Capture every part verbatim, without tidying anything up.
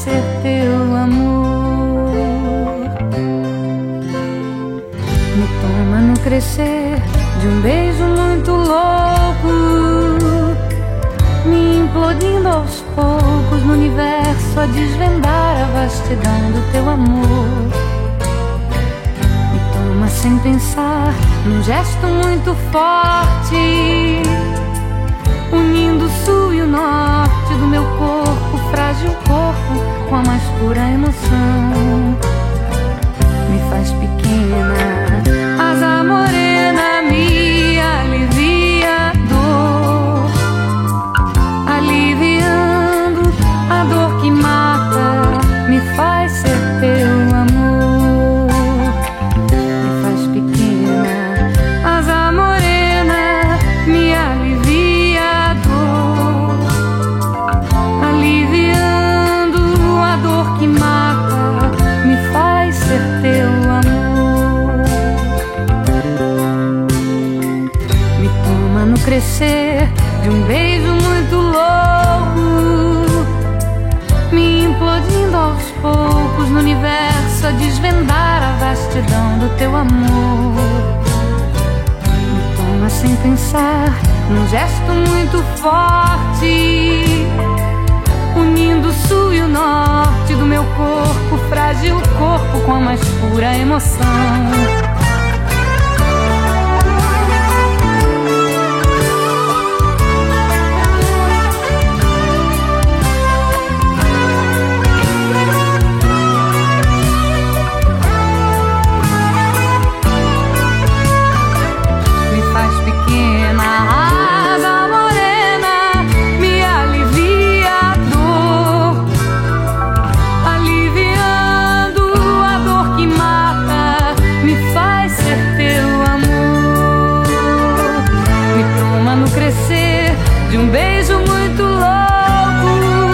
ser teu amor. Me toma no crescer de um beijo muito louco, me implodindo aos poucos no universo a desvendar a vastidão do teu amor. Me toma sem pensar num gesto muito forte, unindo o sul e o norte do meu corpo, frágil corpo, com a mais pura emoção. Me faz pequena, asa morena, me alivia a dor, aliviando a dor que mata, me faz ser teu amor. Me faz pequena, asa morena, me alivia a dor, aliviando a dor que mata, me faz ser teu amor. Me toma no crescer de um beijo muito louco, me implodindo aos poucos no universo a desvendar a vastidão do teu amor. Me toma sem pensar num gesto muito forte, unindo o sul e o norte do meu corpo, frágil corpo, com a mais pura emoção. De um beijo muito louco,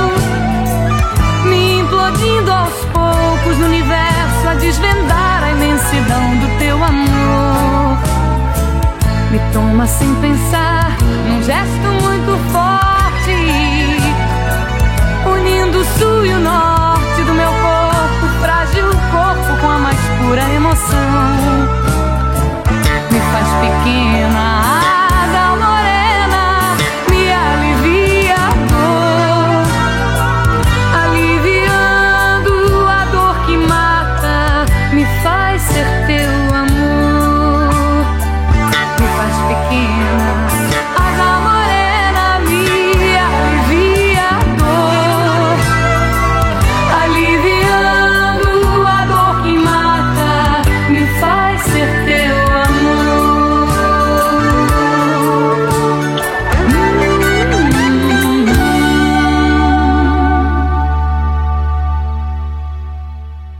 me implodindo aos poucos no universo a desvendar a imensidão do teu amor. Me toma sem pensar num gesto muito forte, unindo o sul e o norte